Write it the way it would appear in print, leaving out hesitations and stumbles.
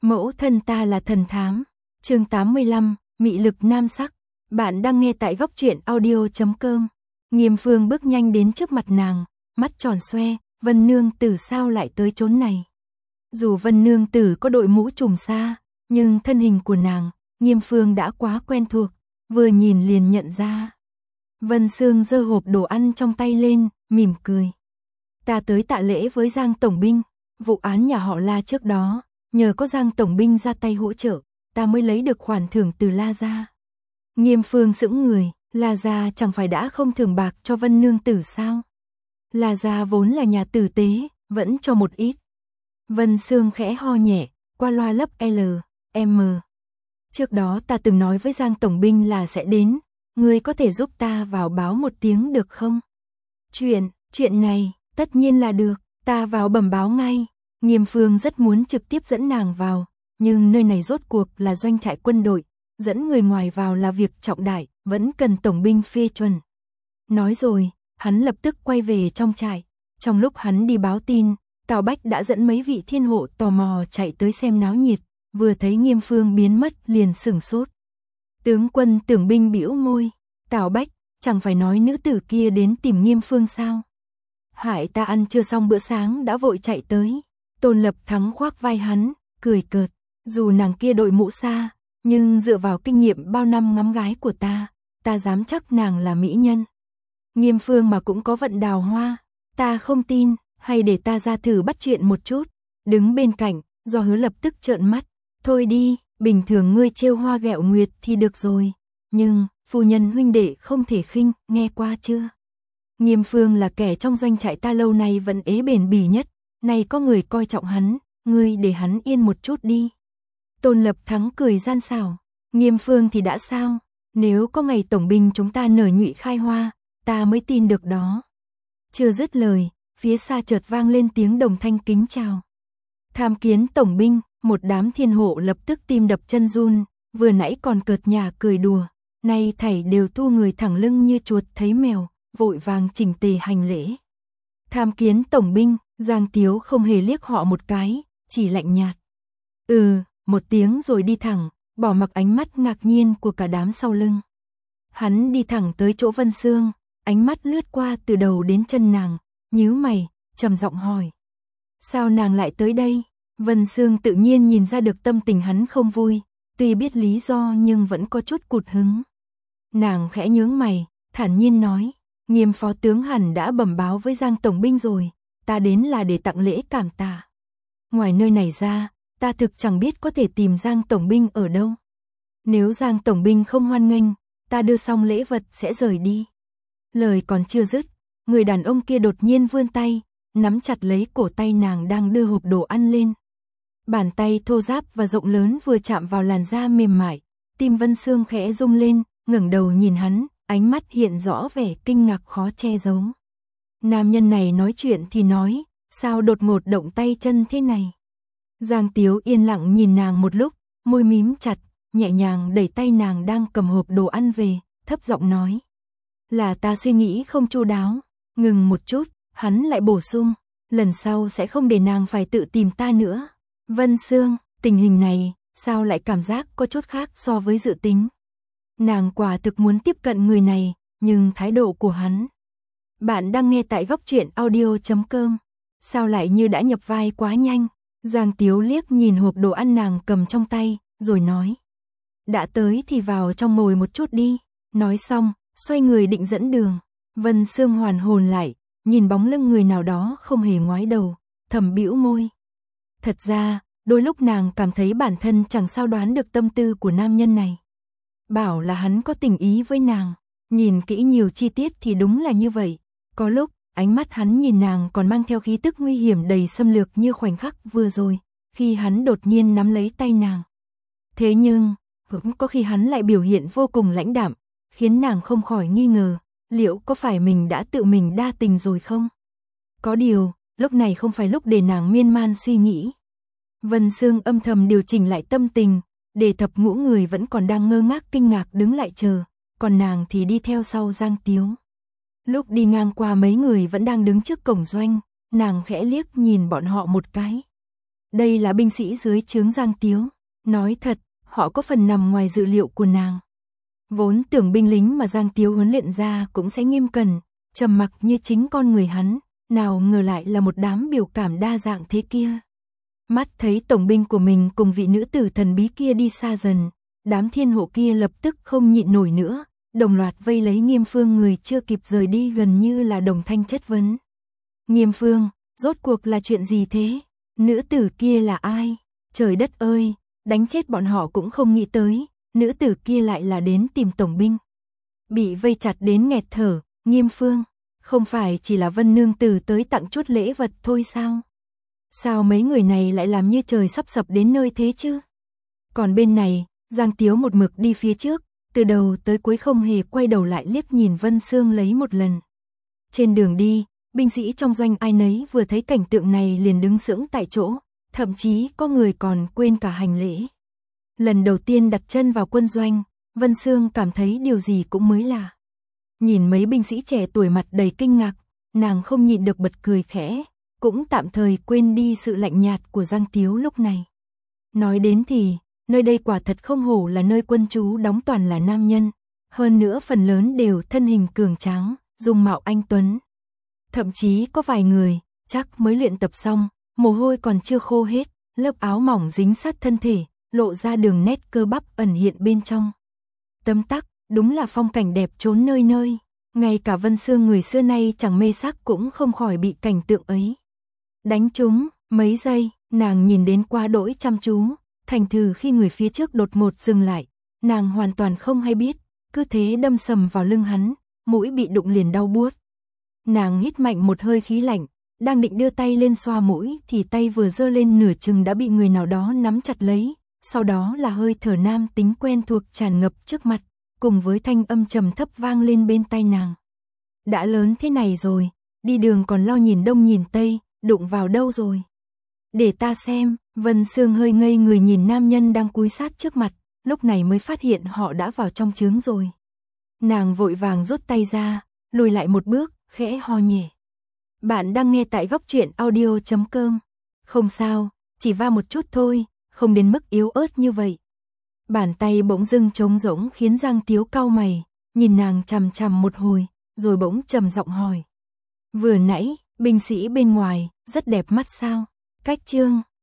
Mẫu thân ta là thần thám. Chương 85, mị lực nam sắc. Bạn đang nghe tại góc truyện audio.com. Nghiêm Phương bước nhanh đến trước mặt nàng, mắt tròn xoe, Vân nương tử sao lại tới chốn này? Dù Vân nương tử có đội mũ trùm xa, nhưng thân hình của nàng, Nghiêm Phương đã quá quen thuộc, vừa nhìn liền nhận ra. Vân Sương giơ hộp đồ ăn trong tay lên, mỉm cười. Ta tới tạ lễ với Giang tổng binh, vụ án nhà họ La trước đó, nhờ có Giang tổng binh ra tay hỗ trợ, ta mới lấy được khoản thưởng từ La gia. Nghiêm Phương sững người, La gia chẳng phải đã không thưởng bạc cho Vân nương tử sao? La gia vốn là nhà tử tế, vẫn cho một ít. Vân Sương khẽ ho nhẹ, qua loa lấp M. Trước đó ta từng nói với Giang tổng binh là sẽ đến, ngươi có thể giúp ta vào báo một tiếng được không? Chuyện này, tất nhiên là được, ta vào bẩm báo ngay. Nghiêm Phương rất muốn trực tiếp dẫn nàng vào, nhưng nơi này rốt cuộc là doanh trại quân đội, dẫn người ngoài vào là việc trọng đại, vẫn cần tổng binh phê chuẩn. Nói rồi, hắn lập tức quay về trong trại. Trong lúc hắn đi báo tin, Tào Bách đã dẫn mấy vị thiên hộ tò mò chạy tới xem náo nhiệt, vừa thấy Nghiêm Phương biến mất liền sửng sốt. Tướng quân Tưởng Binh bĩu môi, Tào Bách, chẳng phải nói nữ tử kia đến tìm Nghiêm Phương sao? Hại ta ăn chưa xong bữa sáng đã vội chạy tới. Tôn Lập Thắng khoác vai hắn, cười cợt, dù nàng kia đội mũ xa, nhưng dựa vào kinh nghiệm bao năm ngắm gái của ta dám chắc nàng là mỹ nhân. Nghiêm Phương mà cũng có vận đào hoa, ta không tin, hay để ta ra thử bắt chuyện một chút. Đứng bên cạnh, Do Hứa lập tức trợn mắt, thôi đi, bình thường ngươi trêu hoa ghẹo nguyệt thì được rồi, nhưng phu nhân huynh đệ không thể khinh, nghe qua chưa? Nghiêm Phương là kẻ trong doanh trại ta lâu nay vẫn ế bền bỉ nhất, nay có người coi trọng hắn, ngươi để hắn yên một chút đi. Tôn Lập Thắng cười gian xảo, Nghiêm Phương thì đã sao, nếu có ngày tổng binh chúng ta nở nhụy khai hoa, ta mới tin được đó. Chưa dứt lời, phía xa chợt vang lên tiếng đồng thanh kính chào. Tham kiến tổng binh, một đám thiên hộ lập tức tim đập chân run, vừa nãy còn cợt nhả cười đùa, nay thảy đều thu người thẳng lưng như chuột thấy mèo, vội vàng chỉnh tề hành lễ. Tham kiến tổng binh, Giang Tiếu không hề liếc họ một cái, chỉ lạnh nhạt. Một tiếng rồi đi thẳng, bỏ mặc ánh mắt ngạc nhiên của cả đám sau lưng. Hắn đi thẳng tới chỗ Vân Sương, ánh mắt lướt qua từ đầu đến chân nàng, nhíu mày, trầm giọng hỏi. Sao nàng lại tới đây? Vân Sương tự nhiên nhìn ra được tâm tình hắn không vui, tuy biết lý do nhưng vẫn có chút cụt hứng. Nàng khẽ nhướng mày, thản nhiên nói, Nghiêm phó tướng hẳn đã bẩm báo với Giang tổng binh rồi, ta đến là để tặng lễ cảm tạ. Ngoài nơi này ra, ta thực chẳng biết có thể tìm Giang tổng binh ở đâu. Nếu Giang tổng binh không hoan nghênh, ta đưa xong lễ vật sẽ rời đi. Lời còn chưa dứt, người đàn ông kia đột nhiên vươn tay, nắm chặt lấy cổ tay nàng đang đưa hộp đồ ăn lên. Bàn tay thô ráp và rộng lớn vừa chạm vào làn da mềm mại, tim Vân Sương khẽ rung lên, ngẩng đầu nhìn hắn, ánh mắt hiện rõ vẻ kinh ngạc khó che giấu. Nam nhân này nói chuyện thì nói, sao đột ngột động tay chân thế này? Giang Tiếu yên lặng nhìn nàng một lúc, môi mím chặt, nhẹ nhàng đẩy tay nàng đang cầm hộp đồ ăn về, thấp giọng nói. Là ta suy nghĩ không chu đáo. Ngừng một chút, hắn lại bổ sung, lần sau sẽ không để nàng phải tự tìm ta nữa. Vân Sương, tình hình này, sao lại cảm giác có chút khác so với dự tính? Nàng quả thực muốn tiếp cận người này, nhưng thái độ của hắn. Bạn đang nghe tại góc truyện audio.com. Sao lại như đã nhập vai quá nhanh? Giang Tiếu liếc nhìn hộp đồ ăn nàng cầm trong tay, rồi nói. Đã tới thì vào trong ngồi một chút đi. Nói xong, xoay người định dẫn đường. Vân Sương hoàn hồn lại, nhìn bóng lưng người nào đó không hề ngoái đầu, thầm bĩu môi. Thật ra, đôi lúc nàng cảm thấy bản thân chẳng sao đoán được tâm tư của nam nhân này. Bảo là hắn có tình ý với nàng, nhìn kỹ nhiều chi tiết thì đúng là như vậy. Có lúc, ánh mắt hắn nhìn nàng còn mang theo khí tức nguy hiểm đầy xâm lược như khoảnh khắc vừa rồi, khi hắn đột nhiên nắm lấy tay nàng. Thế nhưng, cũng có khi hắn lại biểu hiện vô cùng lãnh đạm, khiến nàng không khỏi nghi ngờ, liệu có phải mình đã tự mình đa tình rồi không? Có điều, lúc này không phải lúc để nàng miên man suy nghĩ. Vân Sương âm thầm điều chỉnh lại tâm tình, để thập ngũ người vẫn còn đang ngơ ngác kinh ngạc đứng lại chờ, còn nàng thì đi theo sau Giang Tiếu. Lúc đi ngang qua mấy người vẫn đang đứng trước cổng doanh, nàng khẽ liếc nhìn bọn họ một cái. Đây là binh sĩ dưới trướng Giang Tiếu. Nói thật, họ có phần nằm ngoài dự liệu của nàng. Vốn tưởng binh lính mà Giang Tiếu huấn luyện ra cũng sẽ nghiêm cẩn, trầm mặc như chính con người hắn, nào ngờ lại là một đám biểu cảm đa dạng thế kia. Mắt thấy tổng binh của mình cùng vị nữ tử thần bí kia đi xa dần, đám thiên hộ kia lập tức không nhịn nổi nữa, đồng loạt vây lấy Nghiêm Phương, người chưa kịp rời đi gần như là đồng thanh chất vấn. Nghiêm Phương, rốt cuộc là chuyện gì thế? Nữ tử kia là ai? Trời đất ơi, đánh chết bọn họ cũng không nghĩ tới, nữ tử kia lại là đến tìm tổng binh. Bị vây chặt đến nghẹt thở, Nghiêm Phương, không phải chỉ là Vân nương tử tới tặng chút lễ vật thôi sao? Sao mấy người này lại làm như trời sắp sập đến nơi thế chứ? Còn bên này, Giang Tiếu một mực đi phía trước, từ đầu tới cuối không hề quay đầu lại liếc nhìn Vân Sương lấy một lần. Trên đường đi, binh sĩ trong doanh ai nấy vừa thấy cảnh tượng này liền đứng sững tại chỗ, thậm chí có người còn quên cả hành lễ. Lần đầu tiên đặt chân vào quân doanh, Vân Sương cảm thấy điều gì cũng mới lạ. Nhìn mấy binh sĩ trẻ tuổi mặt đầy kinh ngạc, nàng không nhịn được bật cười khẽ, cũng tạm thời quên đi sự lạnh nhạt của Giang Tiếu lúc này. Nói đến thì, nơi đây quả thật không hổ là nơi quân trú đóng toàn là nam nhân, hơn nữa phần lớn đều thân hình cường tráng, dung mạo anh tuấn. Thậm chí có vài người, chắc mới luyện tập xong, mồ hôi còn chưa khô hết, lớp áo mỏng dính sát thân thể, lộ ra đường nét cơ bắp ẩn hiện bên trong. Tấm tắc, đúng là phong cảnh đẹp trốn nơi nơi, ngay cả Vân Sương người xưa nay chẳng mê sắc cũng không khỏi bị cảnh tượng ấy đánh trúng. Mấy giây, nàng nhìn đến quá đỗi chăm chú, thành thử khi người phía trước đột ngột dừng lại, nàng hoàn toàn không hay biết, cứ thế đâm sầm vào lưng hắn, mũi bị đụng liền đau buốt. Nàng hít mạnh một hơi khí lạnh, đang định đưa tay lên xoa mũi thì tay vừa giơ lên nửa chừng đã bị người nào đó nắm chặt lấy, sau đó là hơi thở nam tính quen thuộc tràn ngập trước mặt, cùng với thanh âm trầm thấp vang lên bên tai nàng. Đã lớn thế này rồi, đi đường còn lo nhìn đông nhìn tây, đụng vào đâu rồi? Để ta xem. Vân Sương hơi ngây người nhìn nam nhân đang cúi sát trước mặt, lúc này mới phát hiện họ đã vào trong trướng rồi. Nàng vội vàng rút tay ra, lùi lại một bước, khẽ ho nhẹ. Bạn đang nghe tại Góc Truyện Audio.com. Không sao, chỉ va một chút thôi, không đến mức yếu ớt như vậy. Bàn tay bỗng dưng trống rỗng khiến Giang Tiếu cau mày, nhìn nàng chằm chằm một hồi, rồi bỗng trầm giọng hỏi. Vừa nãy, binh sĩ bên ngoài, rất đẹp mắt sao? Cách chương